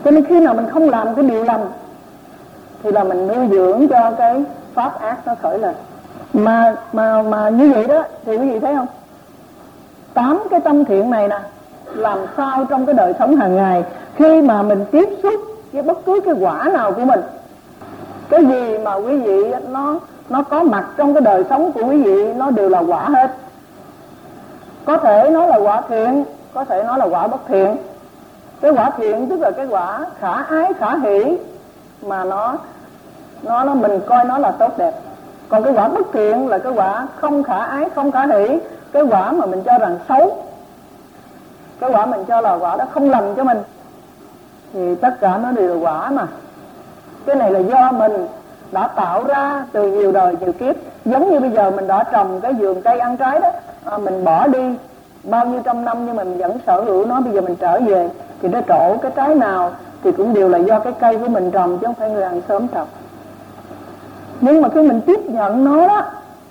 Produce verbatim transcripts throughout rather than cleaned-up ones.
Cho nên khi nào mình không làm cái điều lành thì là mình nuôi dưỡng cho cái pháp ác nó khởi lên. Mà mà mà như vậy đó thì quý vị thấy không? Tám cái tâm thiện này nè, làm sao trong cái đời sống hàng ngày khi mà mình tiếp xúc với bất cứ cái quả nào của mình, cái gì mà quý vị nó nó có mặt trong cái đời sống của quý vị nó đều là quả hết. Có thể nó là quả thiện, có thể nó là quả bất thiện. Cái quả thiện tức là cái quả khả ái khả hỷ mà nó nó nó mình coi nó là tốt đẹp. Còn cái quả bất thiện là cái quả không khả ái không khả hỷ, cái quả mà mình cho rằng xấu, cái quả mình cho là quả đó không lành cho mình, thì tất cả nó đều là quả mà. Cái này là do mình đã tạo ra từ nhiều đời nhiều kiếp. Giống như bây giờ mình đã trồng cái vườn cây ăn trái đó, à, mình bỏ đi bao nhiêu trăm năm nhưng mà mình vẫn sở hữu nó. Bây giờ mình trở về thì nó trổ cái trái nào thì cũng đều là do cái cây của mình trồng, chứ không phải người hàng xóm trồng. Nhưng mà khi mình tiếp nhận nó đó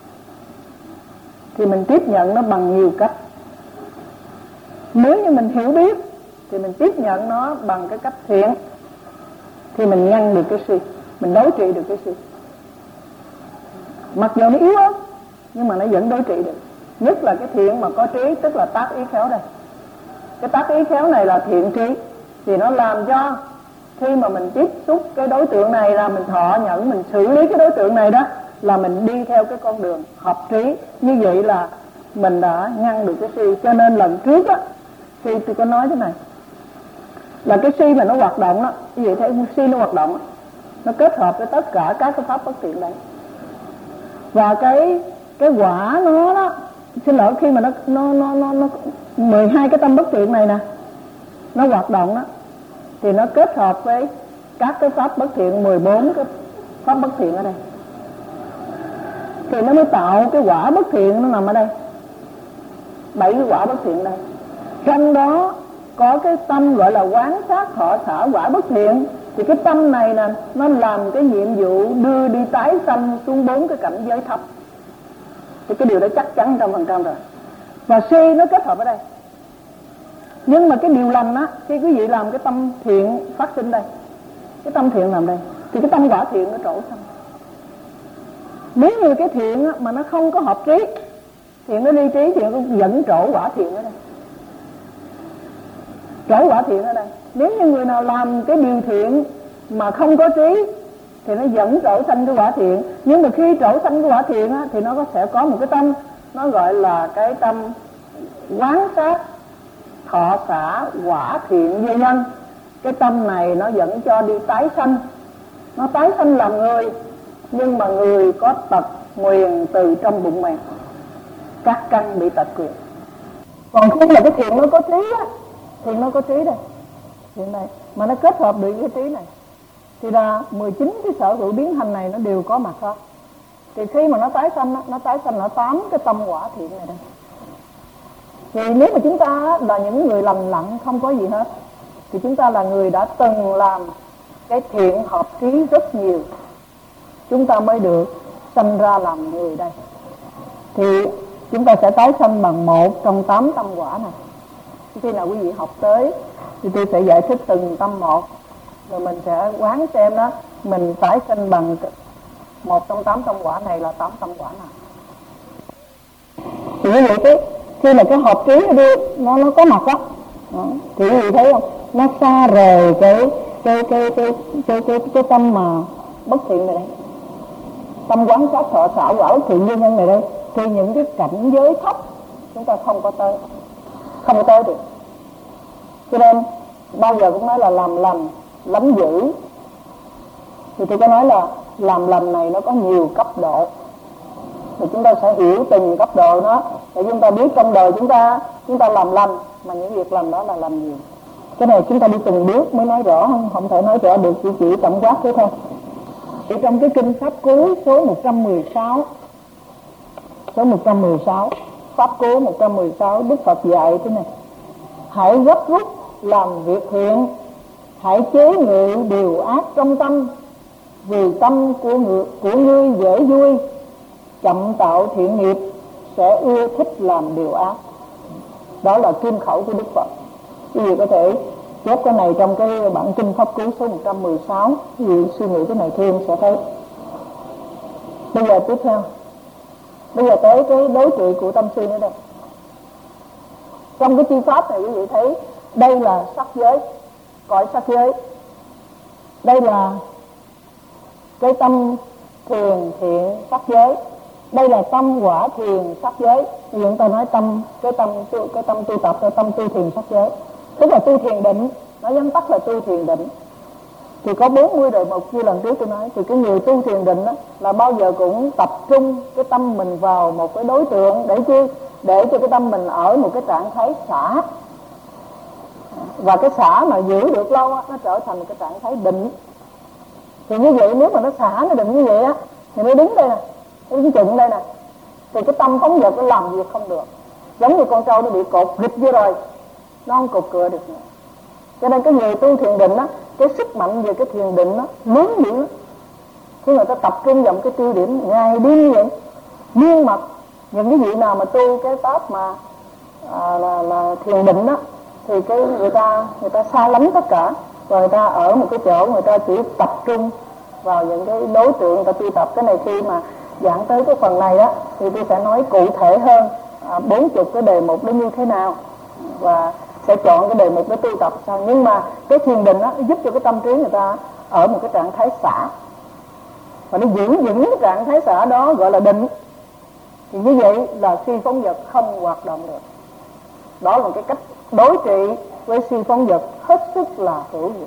thì mình tiếp nhận nó bằng nhiều cách. Nếu như mình hiểu biết thì mình tiếp nhận nó bằng cái cách thiện, thì mình ngăn được cái si, mình đối trị được cái si. Mặc dù nó yếu lắm nhưng mà nó vẫn đối trị được. Nhất là cái thiện mà có trí, tức là tác ý khéo đây. Cái tác ý khéo này là thiện trí, thì nó làm cho khi mà mình tiếp xúc cái đối tượng này là mình thọ nhận, mình xử lý cái đối tượng này đó, là mình đi theo cái con đường hợp trí. Như vậy là mình đã ngăn được cái si. Cho nên lần trước á, khi tôi có nói thế này, là cái si mà nó hoạt động đó, như vậy thấy si nó hoạt động đó, nó kết hợp với tất cả các cái pháp bất thiện đấy. Và cái cái quả nó đó, xin lỗi, khi mà nó nó nó nó, nó mười hai cái tâm bất thiện này nè, nó hoạt động đó, thì nó kết hợp với các cái pháp bất thiện, mười bốn cái pháp bất thiện ở đây, thì nó mới tạo cái quả bất thiện nó nằm ở đây. Bảy cái quả bất thiện đây. Trong đó có cái tâm gọi là quán sát thọ xả quả bất thiện. Thì cái tâm này nè, nó làm cái nhiệm vụ đưa đi tái sanh xuống bốn cái cảnh giới thấp. Thì cái điều đó chắc chắn trăm phần trăm rồi. Và si nó kết hợp ở đây. Nhưng mà cái điều lành á, khi quý vị làm cái tâm thiện phát sinh đây, cái tâm thiện làm đây, thì cái tâm quả thiện nó trổ sanh. Nếu như cái thiện á, mà nó không có hợp trí, thiện nó ly trí, thiện nó dẫn trổ quả thiện ở đây. Trổ quả thiện ở đây. Nếu như người nào làm cái điều thiện mà không có trí thì nó dẫn trổ sanh cái quả thiện. Nhưng mà khi trổ sanh cái quả thiện á, thì nó có sẽ có một cái tâm, nó gọi là cái tâm quán sát thọ xả quả thiện vô nhân. Cái tâm này nó dẫn cho đi tái sanh. Nó tái sanh làm người, nhưng mà người có tật nguyền từ trong bụng mẹ, các căn bị tật quyền. Còn khi là cái thiện nó có trí á, thiện nó có trí đây, thiện này mà nó kết hợp được cái trí này, thì là mười chín cái sở hữu biến hành này nó đều có mặt hết. Thì khi mà nó tái sanh, nó tái sanh ở tám cái tâm quả thiện này đây. Thì nếu mà chúng ta là những người lành lặn không có gì hết, thì chúng ta là người đã từng làm cái thiện hợp trí rất nhiều, chúng ta mới được sanh ra làm người đây. Thì chúng ta sẽ tái sanh bằng một trong tám tâm quả này. Khi nào quý vị học tới thì tôi sẽ giải thích từng tâm một, rồi mình sẽ quán xem đó mình tái sanh bằng một trong tám tâm quả này là tám tâm quả nào. Thì như vậy cái khi mà cái hợp trí nó đưa, nó nó có mặt đó, đó thì quý vị thấy không, nó xa rời cái cái cái cái cái cái, cái tâm mà bất thiện này đây, tâm quán sát thọ xả quả bất thiện như nhân này đây. Thì những cái cảnh giới thấp chúng ta không có tới, không có tới được. Cho nên bao giờ cũng nói là làm lành lắm dữ. Thì tôi có nói là làm lành này nó có nhiều cấp độ, thì chúng ta sẽ hiểu từng cấp độ đó để chúng ta biết trong đời chúng ta chúng ta làm lành, mà những việc làm đó là làm gì. Cái này chúng ta đi từng bước mới nói rõ, không không thể nói rõ được, chỉ chỉ tổng quát thế thôi. Thì trong cái kinh pháp cú số một trăm mười sáu, số một trăm mười sáu, pháp cú một trăm mười sáu, Đức Phật dạy thế này: hãy gấp rút làm việc thiện, hãy chế ngự điều ác trong tâm, vì tâm của người của ngươi dễ vui, chậm tạo thiện nghiệp, sẽ ưa thích làm điều ác. Đó là kim khẩu của Đức Phật. Quý vị có thể chép cái này trong cái bản kinh pháp cú số một trăm mười sáu. Quý vị suy nghĩ cái này thêm sẽ thấy. Bây giờ tiếp theo, bây giờ tới cái đối trị của tâm si nữa đây. Trong cái chi pháp này quý vị thấy đây là sắc giới, cõi sắc giới. Đây là cái tâm thiền thiện sắc giới. Đây là tâm quả thiền sắc giới. Vì chúng ta nói tâm cái tâm cái tâm tu tập, cái tâm tu thiền sắc giới, tức là tu thiền định, nói vắn tắt là tu thiền định. Thì có bốn mươi đời một, như lần trước tôi nói, thì cái người tu thiền định đó, là bao giờ cũng tập trung cái tâm mình vào một cái đối tượng để chi? Để cho cái tâm mình ở một cái trạng thái xả. Và cái xả mà giữ được lâu á, nó trở thành một cái trạng thái định. Thì như vậy nếu mà nó xả, nó định như vậy á, thì nó đứng đây nè, nó đứng chừng đây nè, thì cái tâm phóng dật nó làm việc không được. Giống như con trâu nó bị cột rịch vô rồi, nó không cột cửa được nữa. Cho nên cái người tu thiền định á, cái sức mạnh về cái thiền định nó lớn dữ lắm. Khi người ta tập trung vào cái tiêu điểm ngày đêm như vậy, miên mật. Những cái vị nào mà tu cái pháp mà à, là, là thiền định đó, thì cái người ta người ta xa lánh tất cả, rồi người ta ở một cái chỗ người ta chỉ tập trung vào những cái đối tượng người ta tu tập. Cái này khi mà giảng tới cái phần này đó thì tôi sẽ nói cụ thể hơn bốn chục cái đề mục đó như thế nào, và sẽ chọn cái đề mục để tu tập sao. Nhưng mà cái thiền định đó giúp cho cái tâm trí người ta ở một cái trạng thái xả, và nó giữ vững cái trạng thái xả đó gọi là định. Thì như vậy là si phóng dật không hoạt động được. Đó là cái cách đối trị với si phóng dật hết sức là hữu dụng.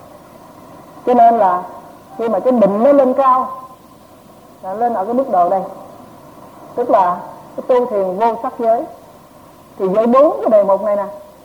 Cho nên là khi mà cái định nó lên cao, là lên ở cái mức độ đây, tức là cái tu thiền vô sắc giới, thì với bốn cái đề mục này nè,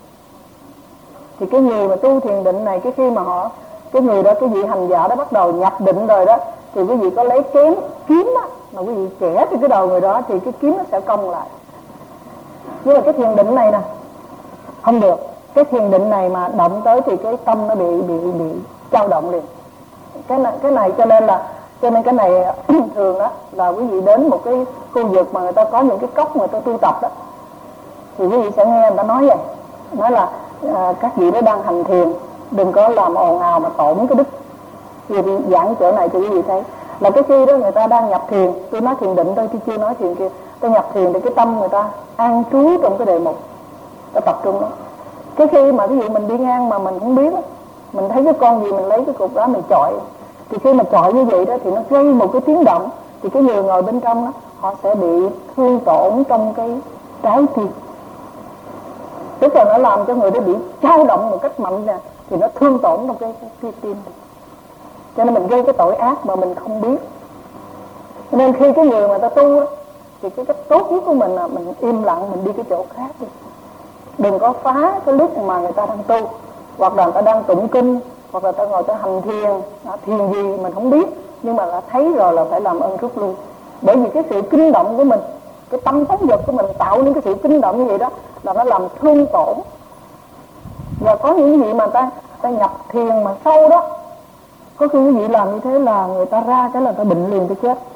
thì cái người mà tu thiền định này, cái khi mà họ, cái người đó, cái vị hành giả đó bắt đầu nhập định rồi đó, thì quý vị có lấy kiếm kiếm á, mà quý vị kẻ trên cái đầu người đó, thì cái kiếm nó sẽ cong lại. Nhưng mà cái thiền định này nè không được. Cái thiền định này mà động tới thì cái tâm nó bị bị bị dao động liền. Cái này cái này cho nên là cho nên cái này thường đó là quý vị đến một cái khu vực mà người ta có những cái cốc người ta tu tập đó, thì quý vị sẽ nghe người ta nói vậy, nói là à, các vị đó đang hành thiền, đừng có làm ồn ào mà tổn cái đức. Vì giảng chỗ này thì quý vị thấy là cái khi đó người ta đang nhập thiền, tôi nói thiền định thôi chứ chưa nói thiền kia, tôi nhập thiền thì cái tâm người ta an trú trong cái đề mục, ta tập trung đó. Cái khi mà ví dụ mình đi ngang mà mình không biết đó, mình thấy cái con gì mình lấy cái cục đó mình chọi, thì khi mà chọi như vậy đó thì nó gây một cái tiếng động, thì cái người ngồi bên trong đó họ sẽ bị thương tổn trong cái trái tim, tức là nó làm cho người đó bị dao động một cách mạnh nè, thì nó thương tổn trong cái, cái, cái tim. Cho nên mình gây cái tội ác mà mình không biết. Cho nên khi cái người mà ta tu đó, thì cái cách tốt nhất của mình là mình im lặng, mình đi cái chỗ khác đi. Đừng có phá cái lúc mà người ta đang tu, hoặc là người ta đang tụng kinh, hoặc là ta ngồi ta hành thiền, thiền gì mình không biết, nhưng mà là thấy rồi là phải làm ơn rút lui. Bởi vì cái sự kinh động của mình, cái tâm phóng dật của mình tạo nên cái sự kinh động như vậy đó, là nó làm thương tổn. Và có những vị mà ta ta nhập thiền mà sâu đó, có khi quý vị làm như thế là người ta ra cái là ta bệnh liền, ta chết.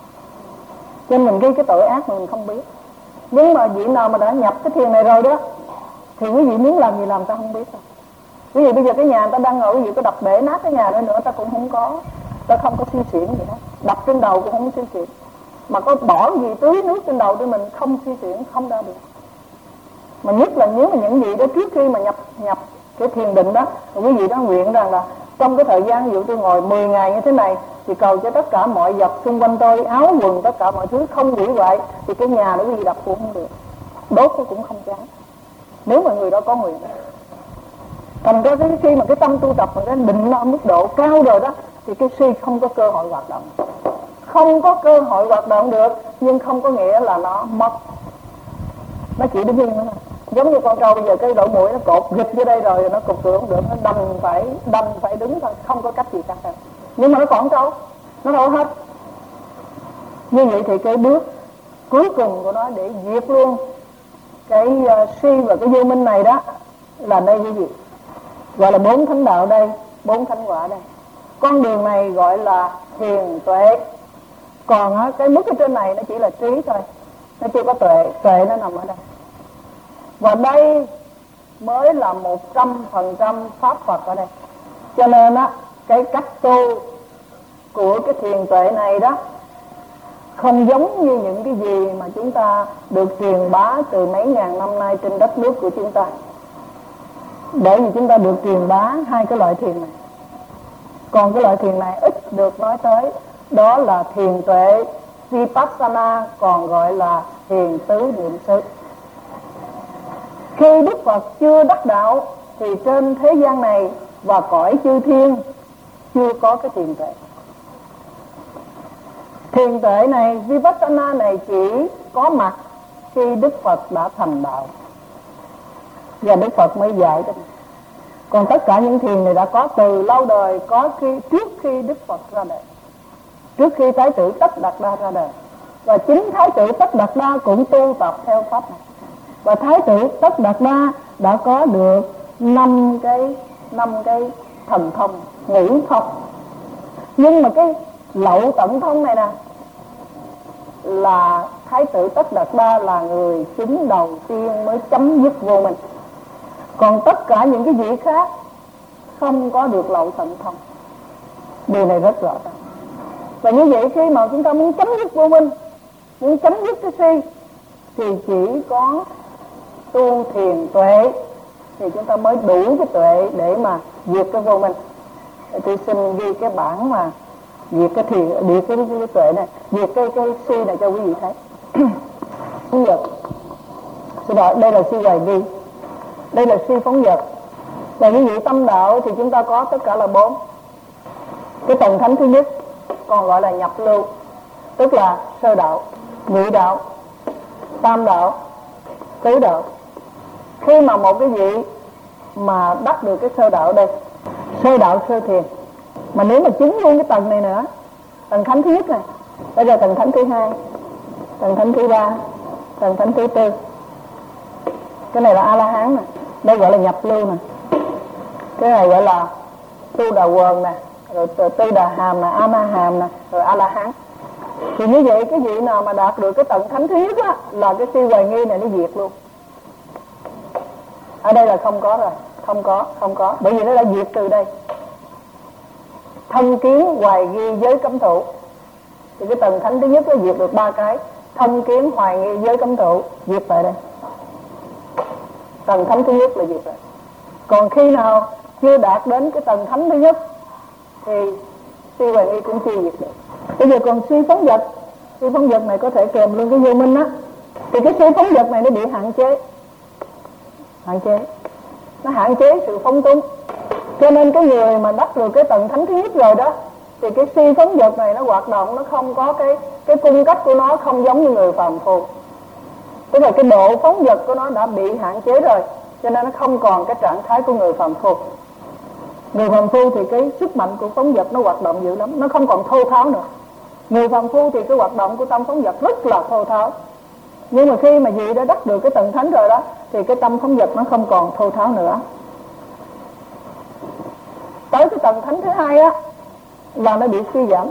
Cho nên mình gây cái tội ác mà mình không biết. Nhưng mà vị nào mà đã nhập cái thiền này rồi đó, thì quý vị muốn làm gì làm ta không biết đâu. Quý vị bây giờ cái nhà người ta đang ngồi, quý vị có đập bể nát cái nhà đó nữa ta cũng không có, ta không có suy xuyển gì đó, đập trên đầu cũng không suy xuyển, mà có bỏ gì tưới nước trên đầu cho mình không suy xuyển, không ra được. Mà nhất là nếu mà những vị đó trước khi mà nhập nhập cái thiền định đó, quý vị đó nguyện rằng là trong cái thời gian ví dụ tôi ngồi mười ngày như thế này, thì cầu cho tất cả mọi vật xung quanh tôi, áo quần tất cả mọi thứ không hủy hoại, thì cái nhà đó quý vị đập cũng không được, đốt cũng không cháy, nếu mà người đó có nguyện. Thành ra cái khi mà cái tâm tu tập mà cái định nó ở mức độ cao rồi đó, thì cái si không có cơ hội hoạt động, không có cơ hội hoạt động được, nhưng không có nghĩa là nó mất, nó chỉ đứng yên nữa. Giống như con trâu bây giờ cái lỗ mũi nó cột gịch dưới đây rồi, nó cột cửa không được, nó đành phải đành phải đứng thôi, không có cách gì khác đâu. Nhưng mà nó còn trâu, nó đâu hết. Như vậy thì cái bước cuối cùng của nó để diệt luôn cái uh, si và cái vô minh này đó là đây cái gì? Gọi là bốn thánh đạo đây, bốn thánh quả đây. Con đường này gọi là thiền tuệ. Còn á, cái mức ở trên này nó chỉ là trí thôi, nó chưa có tuệ, tuệ nó nằm ở đây. Và đây mới là một trăm phần trăm pháp Phật ở đây. Cho nên á, cái cách tu của cái thiền tuệ này đó không giống như những cái gì mà chúng ta được truyền bá từ mấy ngàn năm nay trên đất nước của chúng ta. Bởi vì chúng ta được truyền bá hai cái loại thiền này. Còn cái loại thiền này ít được nói tới, đó là thiền tuệ Vipassana, còn gọi là thiền tứ niệm xứ. Khi Đức Phật chưa đắc đạo thì trên thế gian này và cõi chư thiên chưa có cái thiền tuệ. Thiền tuệ này, Vipassana này chỉ có mặt khi Đức Phật đã thành đạo và Đức Phật mới dạy cho mình. Còn tất cả những thiền này đã có từ lâu đời, có khi trước khi Đức Phật ra đời, trước khi Thái tử Tất Đạt Đa ra đời. Và chính Thái tử Tất Đạt Đa cũng tu tập theo pháp này. Và Thái tử Tất Đạt Đa đã có được năm cái năm cái thần thông, ngũ thông. Nhưng mà cái lậu tận thông này nè là Thái tử Tất Đạt Đa là người chính đầu tiên mới chấm dứt vô minh. Còn tất cả những cái vị khác không có được lậu tận thông. Điều này rất rõ ràng. Và như vậy khi mà chúng ta muốn chấm dứt vô minh, muốn chấm dứt cái si, thì chỉ có tu thiền tuệ thì chúng ta mới đủ cái tuệ để mà diệt cái vô minh. Tôi xin ghi cái bản mà diệt cái thiền, diệt cái, cái, cái tuệ này, diệt cái cái si này cho quý vị thấy. Phóng dật. Xin lỗi, đây là si hoài nghi, đây là si phóng dật. Và quý vị tâm đạo thì chúng ta có tất cả là bốn. Cái tầng thánh thứ nhất còn gọi là nhập lưu, tức là sơ đạo, nhị đạo, tam đạo, tứ đạo. Khi mà một cái vị mà đắc được cái sơ đạo đây, sơ đạo sơ thiền, mà nếu mà chứng luôn cái tầng này nữa, tầng thánh thứ nhất này, bây giờ tầng thánh thứ hai, tầng thánh thứ ba, tầng thánh thứ tư, cái này là A La Hán nè, đây gọi là nhập lưu nè, cái này gọi là tu đà quần nè, rồi tư đà hàm nè, A Na hàm nè, rồi A La Hán. Thì như vậy cái vị nào mà đạt được cái tầng thánh thứ nhất á, là cái si hoài nghi này nó diệt luôn. Ở đây là không có rồi, không có, không có, bởi vì nó đã diệt từ đây. Thân kiến, hoài nghi, giới cấm thủ. Thì cái tầng thánh thứ nhất nó diệt được ba cái. Thân kiến, hoài nghi, giới cấm thủ, diệt tại đây. Tầng thánh thứ nhất là diệt rồi. Còn khi nào chưa đạt đến cái tầng thánh thứ nhất thì si hoài nghi cũng chưa diệt được. Bây giờ còn si phóng dật, si phóng dật này có thể kèm luôn cái vô minh á, thì cái si phóng dật này nó bị hạn chế, hạn chế, nó hạn chế sự phóng túng. Cho nên cái người mà đắc được cái tầng thánh thứ nhất rồi đó, thì cái si phóng dật này nó hoạt động, nó không có cái cái cung cách của nó không giống như người phàm phu. Tức là cái độ phóng dật của nó đã bị hạn chế rồi, cho nên nó không còn cái trạng thái của người phàm phu. Người phàm phu thì cái sức mạnh của phóng dật nó hoạt động dữ lắm, nó không còn thô tháo nữa. Người phàm phu thì cái hoạt động của tâm phóng dật rất là thô tháo. Nhưng mà khi mà vị đã đắc được cái tầng thánh rồi đó, thì cái tâm phóng dật nó không còn thô tháo nữa. Tới cái tầng thánh thứ hai á là nó bị suy giảm,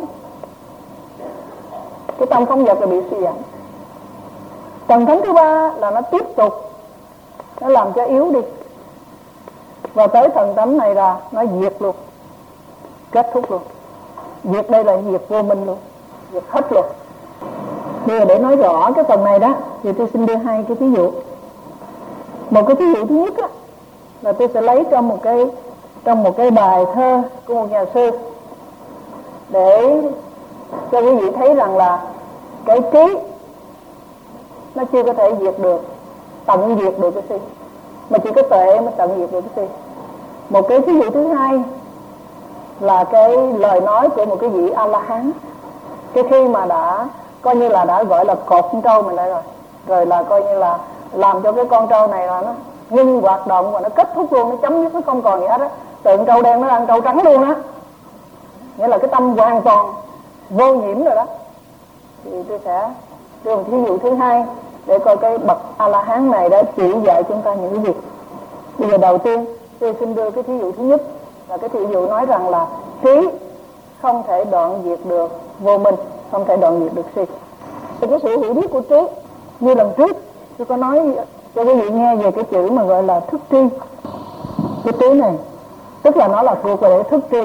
cái tâm phóng dật là bị suy giảm. Tầng thánh thứ ba là nó tiếp tục, nó làm cho yếu đi. Và tới tầng thánh này là nó diệt luôn, kết thúc luôn. Diệt đây là diệt vô minh luôn, diệt hết luôn. Bây giờ để nói rõ cái phần này đó thì tôi xin đưa hai cái ví dụ. Một cái ví dụ thứ nhất á, là tôi sẽ lấy trong một cái trong một cái bài thơ của một nhà sư để cho quý vị thấy rằng là cái trí nó chưa có thể diệt được, tận diệt được cái si, mà chỉ có tuệ mới tận diệt được cái si. Một cái ví dụ thứ hai là cái lời nói của một cái vị A La Hán, cái khi mà đã coi như là đã gọi là cột con trâu mình lại rồi, rồi là coi như là làm cho cái con trâu này là nó ngưng hoạt động và nó kết thúc luôn, nó chấm dứt, nó không còn gì hết á. Tượng trâu đen nó ăn trâu trắng luôn á, nghĩa là cái tâm hoàn toàn vô nhiễm rồi đó. Thì tôi sẽ đưa một ví dụ thứ hai để coi cái bậc A La Hán này đã chỉ dạy chúng ta những cái gì. Bây giờ đầu tiên tôi xin đưa cái thí dụ thứ nhất là cái thí dụ nói rằng là trí không thể đoạn diệt được vô minh, không thể đoạn diệt được si. Thì cái sự hiểu biết của trí, như lần trước tôi có nói cho quý vị nghe về cái chữ mà gọi là thức tri. Cái chữ này tức là nó là thuộc về thức tri,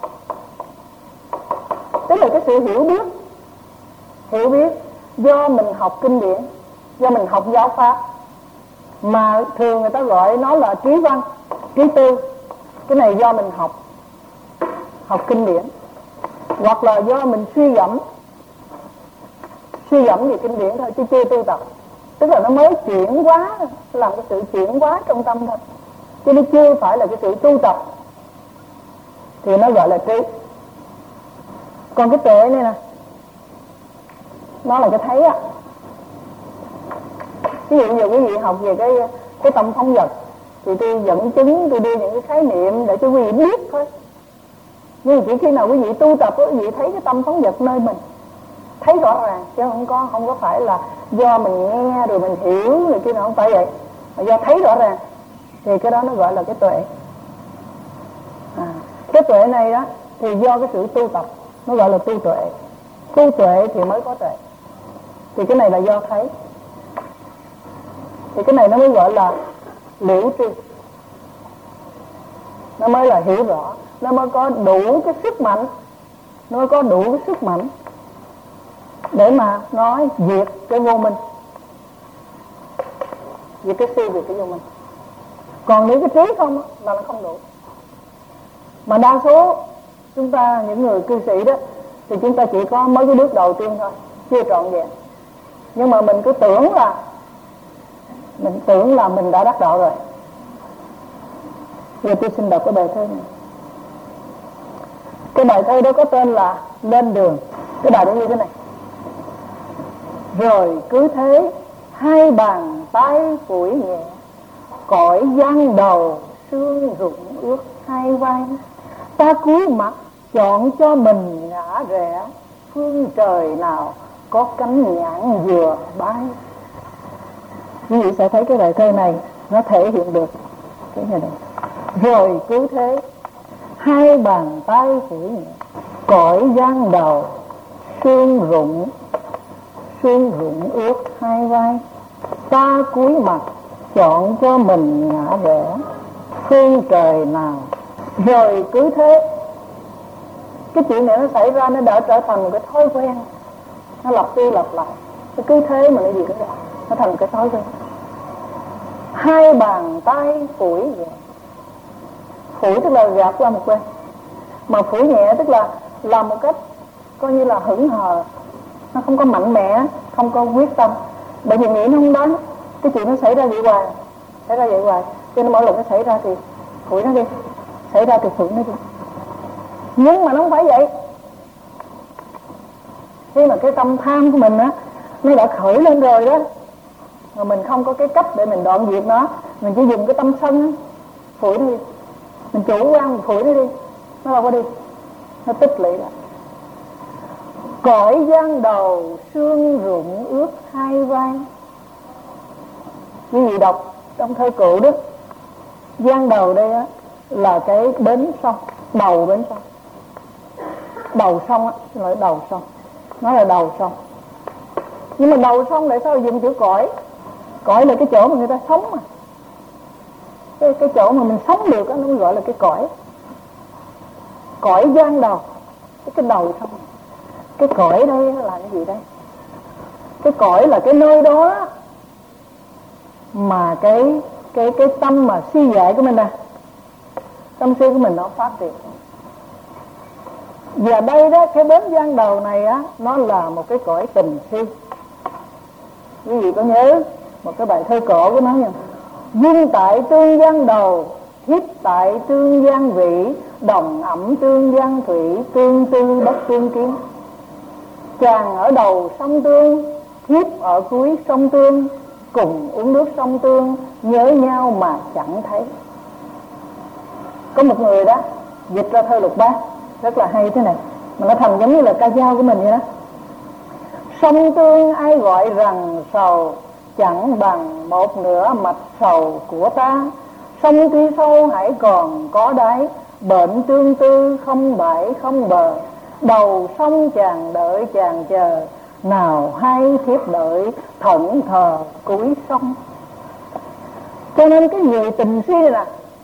tức là cái sự hiểu biết. Hiểu biết do mình học kinh điển, do mình học giáo pháp, mà thường người ta gọi nó là trí văn, trí tư. Cái này do mình học học kinh điển, hoặc là do mình suy gẫm suy gẫm về kinh điển thôi, chứ chưa tu tập. Tức là nó mới chuyển hóa, làm cái sự chuyển hóa trong tâm thôi, chứ nó chưa phải là cái sự tu tập, thì nó gọi là trí. Còn cái tuệ này nè, nó là cái thấy á. Ví dụ như quý vị học về cái cái tâm phóng dật, thì tôi dẫn chứng, tôi đưa những cái khái niệm để cho quý vị biết thôi. Nhưng chỉ khi nào quý vị tu tập, quý vị thấy cái tâm phóng dật nơi mình, thấy rõ ràng, chứ không có không có phải là do mình nghe rồi mình hiểu rồi kia nào, không phải vậy, mà do thấy rõ ràng, thì cái đó nó gọi là cái tuệ. À, cái tuệ này đó thì do cái sự tu tập, nó gọi là tu tuệ. Tu tuệ thì mới có tuệ, thì cái này là do thấy, thì cái này nó mới gọi là liễu tri, nó mới là hiểu rõ, nó mới có đủ cái sức mạnh, nó mới có đủ cái sức mạnh để mà nói diệt cái vô minh, diệt cái si, diệt cái vô minh. Còn nếu cái trí không là nó không đủ. Mà đa số chúng ta, những người cư sĩ đó, thì chúng ta chỉ có mấy cái bước đầu tiên thôi, chưa trọn vẹn. Nhưng mà mình cứ tưởng là mình tưởng là mình đã đắc đạo rồi. Giờ tôi xin đọc cái bài thơ này. Cái bài thơ đó có tên là Lên Đường. Cái bài đó như thế này: rồi cứ thế hai bàn tay phủi nhẹ, cõi giăng đầu sương rụng ướt hai vai. Ta cúi mặt chọn cho mình ngã rẽ, phương trời nào có cánh nhạn vừa bay. Quý vị sẽ thấy cái bài thơ này nó thể hiện được cái này này. Rồi cứ thế hai bàn tay phủi nhẹ, cõi giăng đầu sương rụng sương rụng ướt hai vai. Ta cúi mặt chọn cho mình ngã rẽ, phương trời nào. Rồi cứ thế, cái chuyện này nó xảy ra, nó đã trở thành một cái thói quen, nó lặp đi lặp lại. Nó cứ thế mà nó gì đó, nó thành một cái thói quen. Hai bàn tay phủi nhẹ, phủi tức là gạt qua một bên, mà phủi nhẹ tức là làm một cách coi như là hững hờ, nó không có mạnh mẽ, không có quyết tâm. Bởi vì nghĩ nó không đáng, cái chuyện nó xảy ra vậy hoài, xảy ra vậy hoài, cho nên mỗi lần nó xảy ra thì phủi nó đi, xảy ra thì phủi nó đi. Nhưng mà nó không phải vậy. Khi mà cái tâm tham của mình á, nó đã khởi lên rồi đó, mà mình không có cái cách để mình đoạn diệt nó, mình chỉ dùng cái tâm sân á, phủi nó đi. Mình chủ quan, mình phủi nó đi, nó đâu có đi, nó tích lũy lại. Cõi giăng đầu sương rụng ướt hai vai. Quý vị đọc trong thơ cụ đó, giăng đầu đây á là cái bến sông, đầu bến sông, đầu sông á, nói đầu sông, nó là đầu sông. Nhưng mà đầu sông tại sao dùng chữ cõi? Cõi là cái chỗ mà người ta sống mà, cái, cái chỗ mà mình sống được á, nó gọi là cái cõi. Cõi giăng đầu, cái, cái đầu sông. Cái cõi đây là cái gì đây? Cái cõi là cái nơi đó mà cái cái cái tâm mà suy dại của mình nè, tâm suy của mình nó phát triển. Và đây đó, cái bến giăng đầu này á, nó là một cái cõi tình si. Quý vị có nhớ một cái bài thơ cổ của nó nha: duyên tại tương giăng đầu, thiếp tại tương giăng vị, đồng ẩm tương giăng thủy, tương tư bất tương kiến. Chàng ở đầu sông Tương, thiếp ở cuối sông Tương, cùng uống nước sông Tương, nhớ nhau mà chẳng thấy. Có một người đó dịch ra thơ Lục Bát rất là hay thế này, mà nó thành giống như là ca dao của mình vậy đó: sông Tương ai gọi rằng sầu, chẳng bằng một nửa mạch sầu của ta. Sông tuy sâu hãy còn có đáy, bệnh tương tư không bãi không bờ. Đầu sông chàng đợi chàng chờ, nào hay thiếp đợi thẫn thờ cuối sông. Cho nên cái người tình si này nè,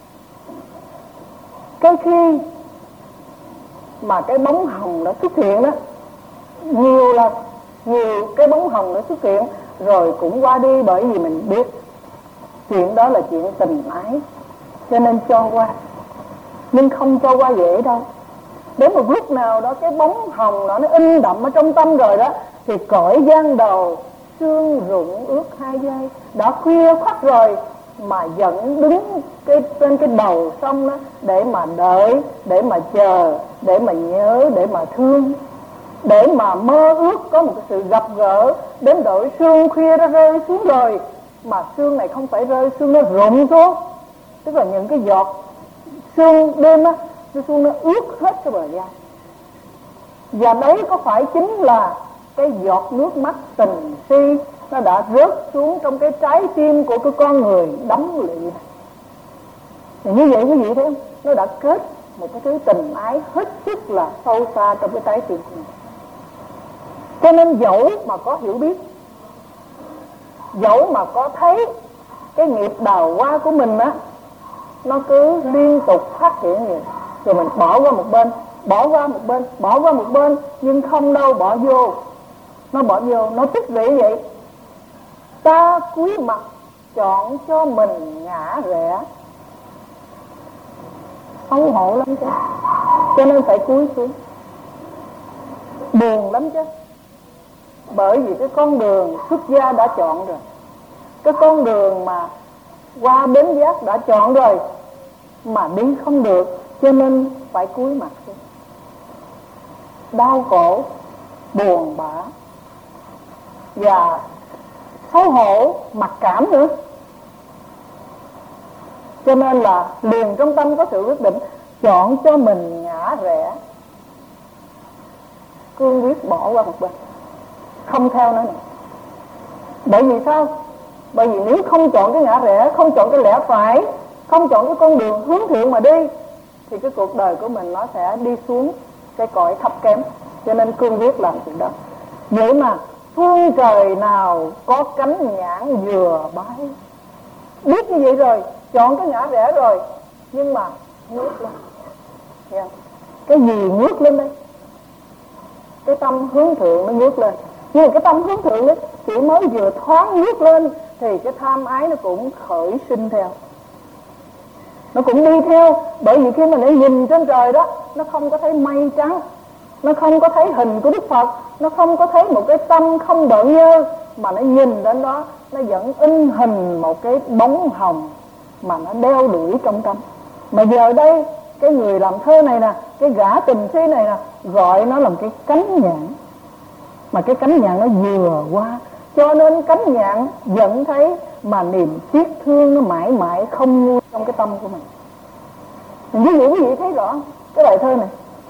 cái khi mà cái bóng hồng nó xuất hiện đó, nhiều là nhiều cái bóng hồng nó xuất hiện rồi cũng qua đi, bởi vì mình biết chuyện đó là chuyện tình ái, cho nên cho qua. Nhưng không cho qua dễ đâu. Đến một lúc nào đó cái bóng hồng đó nó in đậm ở trong tâm rồi đó, thì cõi gian đầu sương rụng ướt hai vai, đã khuya khoắt rồi mà vẫn đứng cái trên cái đầu sông đó để mà đợi, để mà chờ, để mà nhớ, để mà thương, để mà mơ ước có một cái sự gặp gỡ. Đến đội sương khuya nó rơi xuống rồi, mà sương này không phải rơi, sương nó rụng xuống, tức là những cái giọt sương đêm á, nó xuống nó ướt hết cái bờ vai. Và đấy có phải chính là cái giọt nước mắt tình si nó đã rớt xuống trong cái trái tim của cái con người đắm lụy này. Thì như vậy quý vị thấy không? Nó đã kết một cái thứ tình ái hết sức là sâu xa trong cái trái tim của mình. Cho nên dẫu mà có hiểu biết, dẫu mà có thấy cái nghiệp đào hoa của mình á, nó cứ liên tục phát triển vậy, rồi mình bỏ qua một bên, bỏ qua một bên, bỏ qua một bên, nhưng không đâu, bỏ vô. Nó bỏ vô, nó tích lũy vậy. Ta cúi mặt chọn cho mình ngã rẽ, xấu hổ lắm chứ, cho nên phải cúi xuống. Buồn lắm chứ, bởi vì cái con đường xuất gia đã chọn rồi, cái con đường mà qua bến giác đã chọn rồi, mà đi không được, cho nên phải cúi mặt xuống. Đau khổ, buồn bã và xấu hổ, mặc cảm nữa. Cho nên là liền trong tâm có sự quyết định chọn cho mình ngã rẽ, cương quyết bỏ qua một bên, không theo nữa này. Bởi vì sao? Bởi vì nếu không chọn cái ngã rẽ, không chọn cái lẽ phải, không chọn cái con đường hướng thiện mà đi, thì cái cuộc đời của mình nó sẽ đi xuống cái cõi thấp kém. Cho nên cương quyết làm chuyện đó. Vậy mà phương trời nào có cánh nhãn vừa bái. Biết như vậy rồi, chọn cái ngã rẽ rồi, nhưng mà ngước lên. Yeah. Cái gì ngước lên đây? Cái tâm hướng thượng nó ngước lên. Nhưng mà cái tâm hướng thượng ấy, chỉ mới vừa thoáng ngước lên thì cái tham ái nó cũng khởi sinh theo, nó cũng đi theo. Bởi vì khi mà nó nhìn trên trời đó, nó không có thấy mây trắng, nó không có thấy hình của Đức Phật, nó không có thấy một cái tâm không bận nhơ, mà nó nhìn đến đó, nó vẫn in hình một cái bóng hồng mà nó đeo đuổi trong tâm. Mà giờ đây cái người làm thơ này nè, cái gã tình si này nè, gọi nó là một cái cánh nhạn. Mà cái cánh nhạn nó vừa qua, cho nên cánh nhạn vẫn thấy, mà niềm tiếc thương nó mãi mãi không nguôi trong cái tâm của mình. Ví dụ quý vị thấy rõ cái bài thơ này,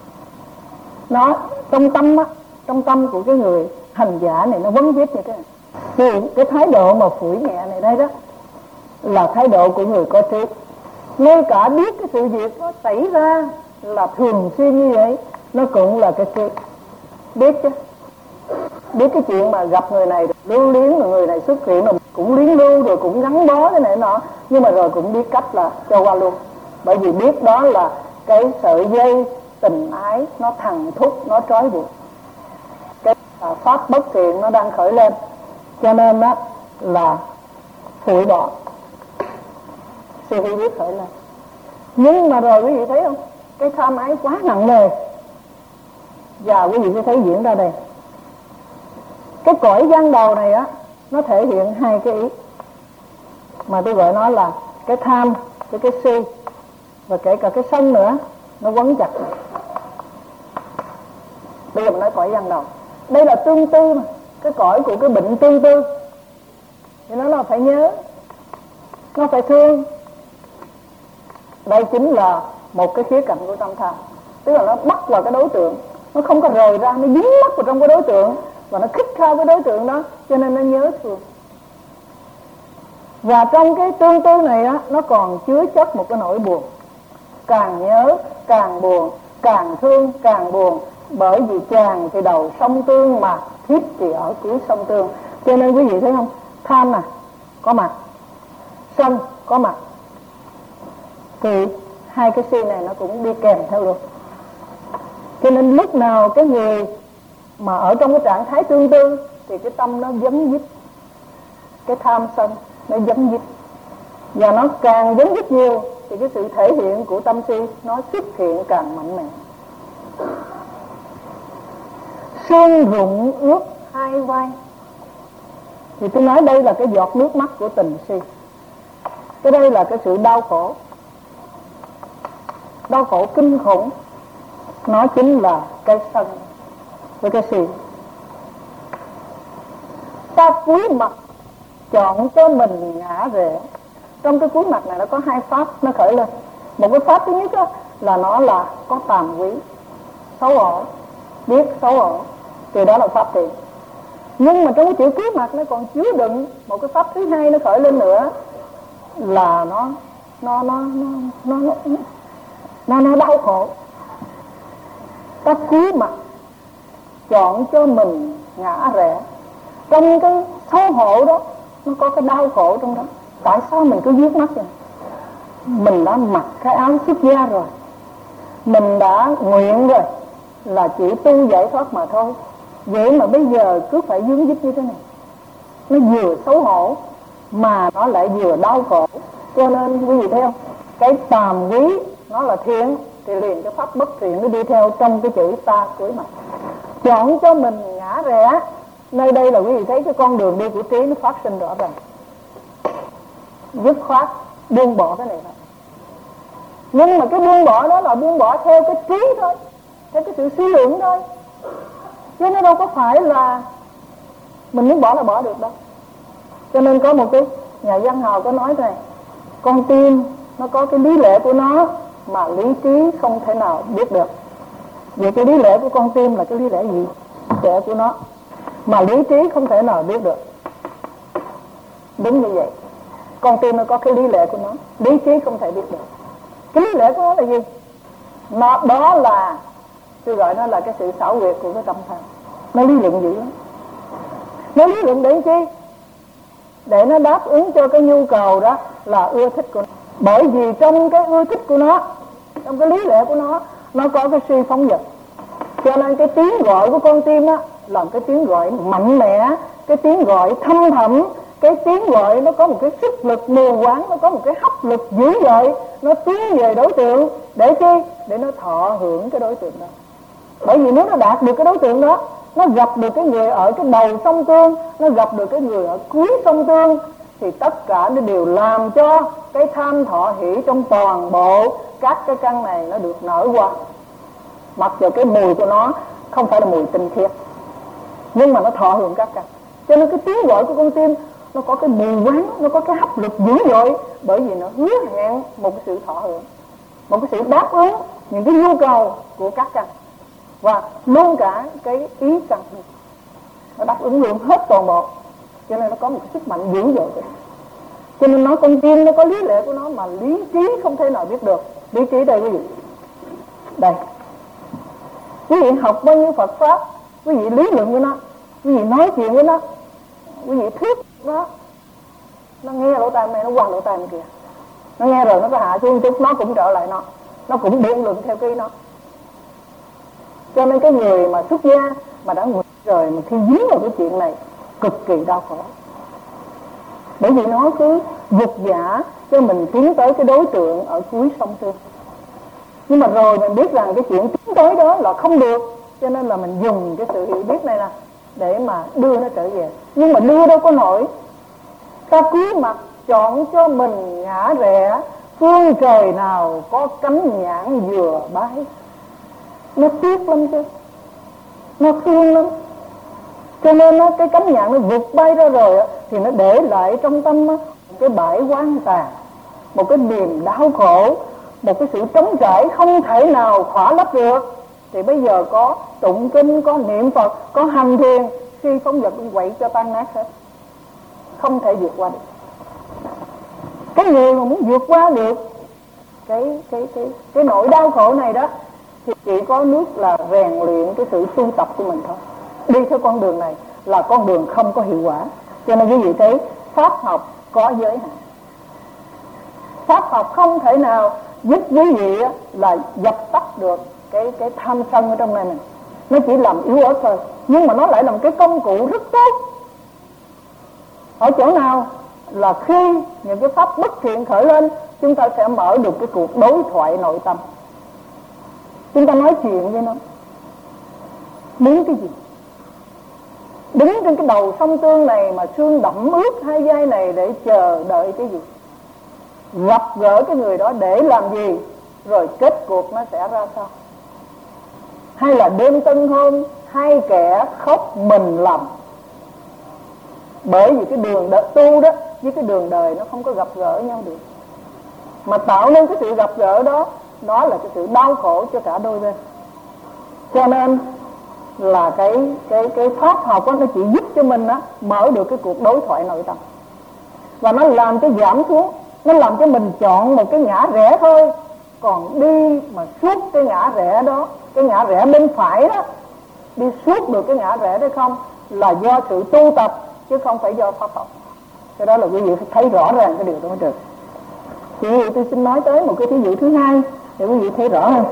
nó trong tâm á, trong tâm của cái người hành giả này nó vấn viết như thế này. Thì cái thái độ mà phủi nhẹ này đây đó là thái độ của người có trí. Ngay cả biết cái sự việc nó xảy ra là thường xuyên như vậy, nó cũng là cái trí. Biết chứ, biết cái chuyện mà gặp người này lưu luyến, rồi người này xuất hiện rồi cũng luyến lưu, rồi cũng gắn bó thế này nọ, nhưng mà rồi cũng biết cách là cho qua luôn. Bởi vì biết đó là cái sợi dây tình ái nó thằn thúc, nó trói buộc, cái pháp bất thiện nó đang khởi lên, cho nên đó là phủi bỏ, sự hiểu biết khởi lên. Nhưng mà rồi quý vị thấy không, cái tham ái quá nặng nề, và quý vị sẽ thấy diễn ra đây. Cái cõi gian đầu này á, nó thể hiện hai cái ý mà tôi gọi nó là cái tham, cái cái si, và kể cả cái sân nữa, nó quấn chặt. Bây giờ mình nói cõi gian đầu, đây là tương tư mà, cái cõi của cái bệnh tương tư, thì nó là phải nhớ, nó phải thương. Đây chính là một cái khía cạnh của tâm tham, tức là nó bắt vào cái đối tượng, nó không có rời ra, nó dính mắc vào trong cái đối tượng, và nó khích khao cái đối tượng đó, cho nên nó nhớ thương. Và trong cái tương tư này á, nó còn chứa chất một cái nỗi buồn. Càng nhớ càng buồn, càng thương càng buồn. Bởi vì chàng thì đầu sông Tương, mà thiếp thì ở cuối sông Tương. Cho nên quý vị thấy không, tham nè có mặt, sân có mặt, thì hai cái si này nó cũng đi kèm theo luôn. Cho nên lúc nào cái người mà ở trong cái trạng thái tương tư thì cái tâm nó dấn dít, cái tham sân nó dấn dít, và nó càng dấn dít nhiều thì cái sự thể hiện của tâm si nó xuất hiện càng mạnh mẽ. Sương rụng ướt hai vai, thì tôi nói đây là cái giọt nước mắt của tình si. Cái đây là cái sự đau khổ, đau khổ kinh khủng. Nó chính là cái sân với cái si. Ta cúi mặt chọn cho mình ngã rẽ. Trong cái cúi mặt này nó có hai pháp nó khởi lên. Một cái pháp thứ nhất đó, là nó là có tàm quý, xấu hổ, biết xấu hổ, thì đó là pháp thiện. Nhưng mà trong cái chữ cúi mặt nó còn chứa đựng một cái pháp thứ hai nó khởi lên nữa, là nó nó nó nó nó nó nó, nó đau khổ. Ta cúi mặt chọn cho mình ngã rẽ. Trong cái xấu hổ đó nó có cái đau khổ trong đó. Tại sao mình cứ viết mắt vậy? Mình đã mặc cái áo xuất gia rồi, mình đã nguyện rồi là chỉ tu giải thoát mà thôi, vậy mà bây giờ cứ phải vướng víu như thế này. Nó vừa xấu hổ mà nó lại vừa đau khổ. Cho nên quý vị thấy không, cái tàm quý nó là thiện thì liền cái pháp bất thiện nó đi theo trong cái chữ ta cúi mặt. Chọn cho mình ngã rẽ, nơi đây là quý vị thấy cái con đường đi của trí nó phát sinh rõ ràng. Dứt khoát buông bỏ cái này thôi. Nhưng mà cái buông bỏ đó là buông bỏ theo cái trí thôi, theo cái sự suy luận thôi, chứ nó đâu có phải là mình muốn bỏ là bỏ được đâu. Cho nên có một cái nhà văn hào có nói này, con tim nó có cái lý lẽ của nó mà lý trí không thể nào biết được. Vậy cái lý lẽ của con tim là cái lý lẽ gì? Lẽ của nó mà lý trí không thể nào biết được. Đúng như vậy, con tim nó có cái lý lẽ của nó, lý trí không thể biết được. Cái lý lẽ của nó là gì? Nó đó là, tôi gọi nó là cái sự xảo quyệt của cái tâm tham. Nó lý luận dữ lắm. Nó lý luận để chi? Để nó đáp ứng cho cái nhu cầu đó là ưa thích của nó. Bởi vì trong cái ưa thích của nó, trong cái lý lẽ của nó, nó có cái suy phóng dật. Cho nên cái tiếng gọi của con tim á là cái tiếng gọi mạnh mẽ, cái tiếng gọi thâm thẳm, cái tiếng gọi nó có một cái sức lực mù quáng, nó có một cái hấp lực dữ dội, nó tiến về đối tượng để chi? Để nó thọ hưởng cái đối tượng đó. Bởi vì nếu nó đạt được cái đối tượng đó, nó gặp được cái người ở cái đầu sông Tương, nó gặp được cái người ở cuối sông Tương, thì tất cả nó đều làm cho cái tham thọ hỷ trong toàn bộ các cái căn này nó được nở qua. Mặc dù cái mùi của nó không phải là mùi tinh khiết, nhưng mà nó thọ hưởng các căn. Cho nên cái tiếng gọi của con tim nó có cái mù quáng, nó có cái hấp lực dữ dội, bởi vì nó hứa hẹn một cái sự thọ hưởng, một cái sự đáp ứng những cái nhu cầu của các căn, và luôn cả cái ý căn nó đáp ứng luôn hết toàn bộ. Cho nên nó có một cái sức mạnh dữ dội. Cho nên nó con tim nó có lý lẽ của nó mà lý trí không thể nào biết được. Lý trí đây quý vị, đây quý vị học bao nhiêu Phật pháp, quý vị lý luận với nó, quý vị nói chuyện với nó, quý vị thuyết nó, nó nghe lỗ tai này, nó qua lỗ tai kia, nó nghe rồi nó có hạ xuống chút, nó cũng trở lại nó, nó cũng biện luận theo cái nó. Cho nên cái người mà xuất gia mà đã nguyện rồi mà khi dính vào cái chuyện này cực kỳ đau khổ, bởi vì nó cứ dục giả cho mình tiến tới cái đối tượng ở cuối sông Tương. Nhưng mà rồi mình biết rằng cái chuyện tiến tới đó là không được, cho nên là mình dùng cái sự hiểu biết này nè để mà đưa nó trở về. Nhưng mà đưa đâu có nổi. Ta cúi mặt chọn cho mình ngã rẽ, phương trời nào có cánh nhãn vừa bái. Nó tiếc lắm chứ, nó thương lắm. Cho nên nó, cái cánh nhạn nó vụt bay ra rồi thì nó để lại trong tâm một cái bãi quan tàn, một cái niềm đau khổ, một cái sự trống trải không thể nào khỏa lấp được. Thì bây giờ có tụng kinh, có niệm Phật, có hành thiền, khi phóng vật cũng quậy cho tan nát hết, không thể vượt qua được. Cái người mà muốn vượt qua được cái cái cái cái nỗi đau khổ này đó thì chỉ có nước là rèn luyện cái sự tu tập của mình thôi. Đi theo con đường này là con đường không có hiệu quả. Cho nên quý vị thấy pháp học có giới hạn. Pháp học không thể nào giúp quý vị là dập tắt được cái cái tham sân ở trong này này. Nó chỉ làm yếu ớt thôi, nhưng mà nó lại là một cái công cụ rất tốt. Ở chỗ nào là khi những cái pháp bất thiện khởi lên, chúng ta sẽ mở được cái cuộc đối thoại nội tâm. Chúng ta nói chuyện với nó, muốn cái gì? Đứng trên cái đầu sông Tương này mà xương đẫm ướt hai vai này để chờ đợi cái gì? Gặp gỡ cái người đó để làm gì? Rồi kết cuộc nó sẽ ra sao? Hay là đêm tân hôn, hai kẻ khóc mình lầm. Bởi vì cái đường đợi tu đó với cái đường đời nó không có gặp gỡ nhau được, mà tạo nên cái sự gặp gỡ đó, đó là cái sự đau khổ cho cả đôi bên. Cho nên là cái cái cái pháp học đó, nó chỉ giúp cho mình đó, mở được cái cuộc đối thoại nội tâm, và nó làm cho giảm xuống, nó làm cho mình chọn một cái ngã rẽ thôi. Còn đi mà suốt cái ngã rẽ đó, cái ngã rẽ bên phải đó, đi suốt được cái ngã rẽ đó không, là do sự tu tập chứ không phải do pháp học. Cái đó là quý vị phải thấy rõ ràng cái điều đó mới được. Thì quý vị, tôi xin nói tới một cái thí dụ thứ hai để quý vị thấy rõ hơn.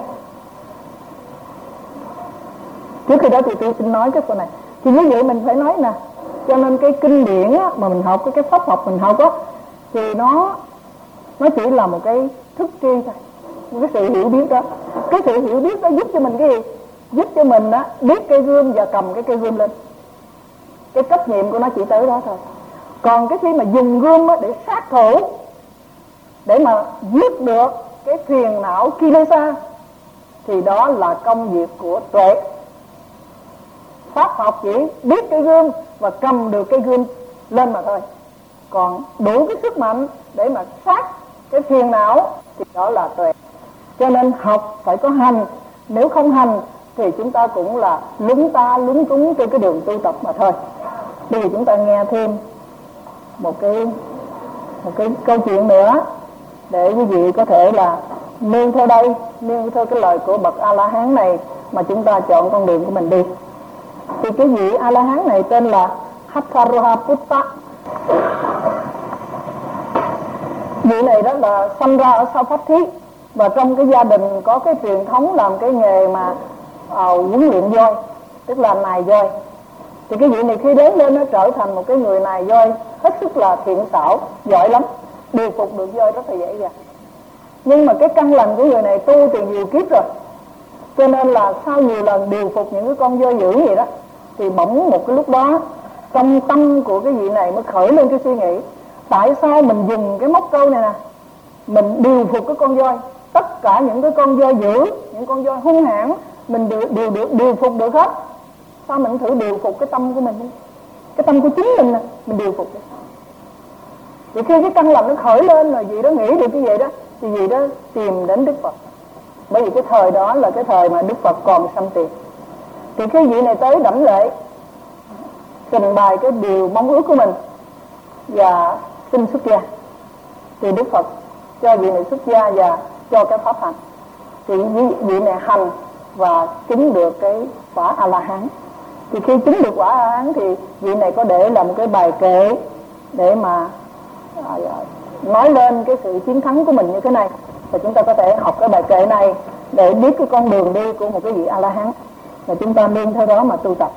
Trước khi đó thì tôi xin nói cái câu này. Thì như vậy mình phải nói nè, cho nên cái kinh điển á, mà mình học, cái, cái pháp học mình học á, thì nó nó chỉ là một cái thức tri thôi, một cái sự hiểu biết đó. Cái sự hiểu biết đó giúp cho mình cái gì? Giúp cho mình á, biết cây gươm và cầm cái cây gươm lên. Cái trách nhiệm của nó chỉ tới đó thôi. Còn cái khi mà dùng gươm á, để sát thủ, để mà giết được cái phiền não Kilesa, thì đó là công việc của tuệ. Pháp học chỉ biết cái gươm và cầm được cái gươm lên mà thôi. Còn đủ cái sức mạnh để mà sát cái phiền não thì đó là tuệ. Cho nên học phải có hành. Nếu không hành thì chúng ta cũng là lúng ta lúng túng trên cái đường tu tập mà thôi. Bây giờ chúng ta nghe thêm một cái một cái câu chuyện nữa để quý vị có thể là nương theo đây, nương theo cái lời của bậc A La Hán này mà chúng ta chọn con đường của mình đi. Thì cái vị A La Hán này tên là Hatharohaputta. Vị này đó là sinh ra ở Savatthi, và trong cái gia đình có cái truyền thống làm cái nghề mà uh, huấn luyện voi, tức là nài voi. Thì cái vị này khi đến lên nó trở thành một cái người nài voi hết sức là thiện xảo, giỏi lắm, điều phục được voi rất là dễ dàng. Nhưng mà cái căn lành của người này tu từ nhiều kiếp rồi, cho nên là sau nhiều lần điều phục những cái con voi dữ vậy đó, thì bỗng một cái lúc đó trong tâm của cái vị này mới khởi lên cái suy nghĩ: tại sao mình dùng cái móc câu này nè, mình điều phục cái con voi, tất cả những cái con voi dữ, những con voi hung hãn mình đều điều, điều, điều phục được hết, sao mình thử điều phục cái tâm của mình đi, cái tâm của chính mình nè, mình điều phục đi. Thì khi cái căn lành nó khởi lên rồi, vị đó nghĩ được cái vậy đó, thì vị đó tìm đến Đức Phật. Bởi vì cái thời đó là cái thời mà Đức Phật còn sanh tiền. Thì cái vị này tới đảnh lễ, trình bày cái điều mong ước của mình và xin xuất gia. Thì Đức Phật cho vị này xuất gia và cho cái pháp hành. Thì vị này hành và chứng được cái quả A La Hán. Thì khi chứng được quả A La Hán thì vị này có để làm một cái bài kệ để mà à, nói lên cái sự chiến thắng của mình như thế này. Và chúng ta có thể học cái bài kệ này để biết cái con đường đi của một cái vị A La Hán, và chúng ta nên theo đó mà tu tập.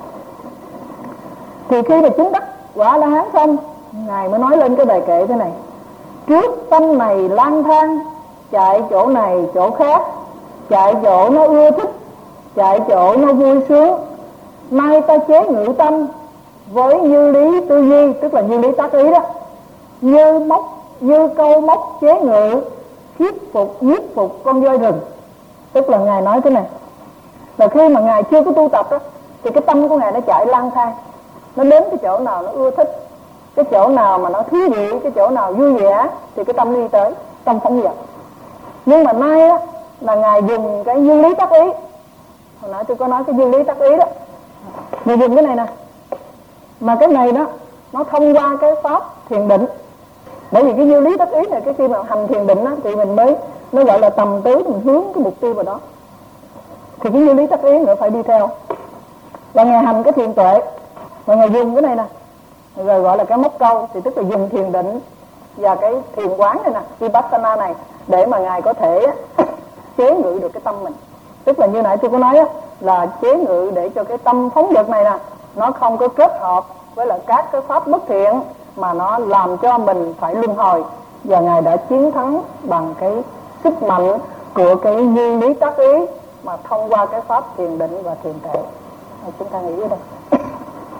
Thì khi mà chứng đắc quả A La Hán xong, ngài mới nói lên cái bài kệ thế này: trước tâm này lang thang, chạy chỗ này chỗ khác, chạy chỗ nó ưa thích, chạy chỗ nó vui sướng, nay ta chế ngự tâm với như lý tư duy, tức là như lý tác ý đó, như móc như câu móc chế ngự, thuyết phục giết phục con voi rừng. Tức là ngài nói thế này là khi mà ngài chưa có tu tập đó, thì cái tâm của ngài nó chạy lang thang, nó đến cái chỗ nào nó ưa thích, cái chỗ nào mà nó thú vị, cái chỗ nào vui vẻ thì cái tâm đi tới, tâm phóng dật. Nhưng mà nay á là ngài dùng cái dư lý tác ý. Hồi nãy tôi có nói cái dư lý tác ý đó, ngài dùng cái này nè, mà cái này đó nó thông qua cái pháp thiền định. Bởi vì cái dư lý tác ý này, cái khi mà hành thiền định á, thì mình mới nó gọi là tầm tứ, mình hướng cái mục tiêu vào đó. Thì cái dư lý tác ý nữa phải đi theo. Và ngài hành cái thiền tuệ, và ngài dùng cái này nè, rồi gọi là cái móc câu, thì tức là dùng thiền định và cái thiền quán này nè, vipassana này, để mà ngài có thể chế ngự được cái tâm mình. Tức là như nãy tôi có nói á, là chế ngự để cho cái tâm phóng dật này nè, nó không có kết hợp với lại các cái pháp bất thiện mà nó làm cho mình phải luân hồi. Và ngài đã chiến thắng bằng cái sức mạnh của cái nguyên lý tác ý, mà thông qua cái pháp thiền định và thiền tuệ. Chúng ta nghĩ ở đây.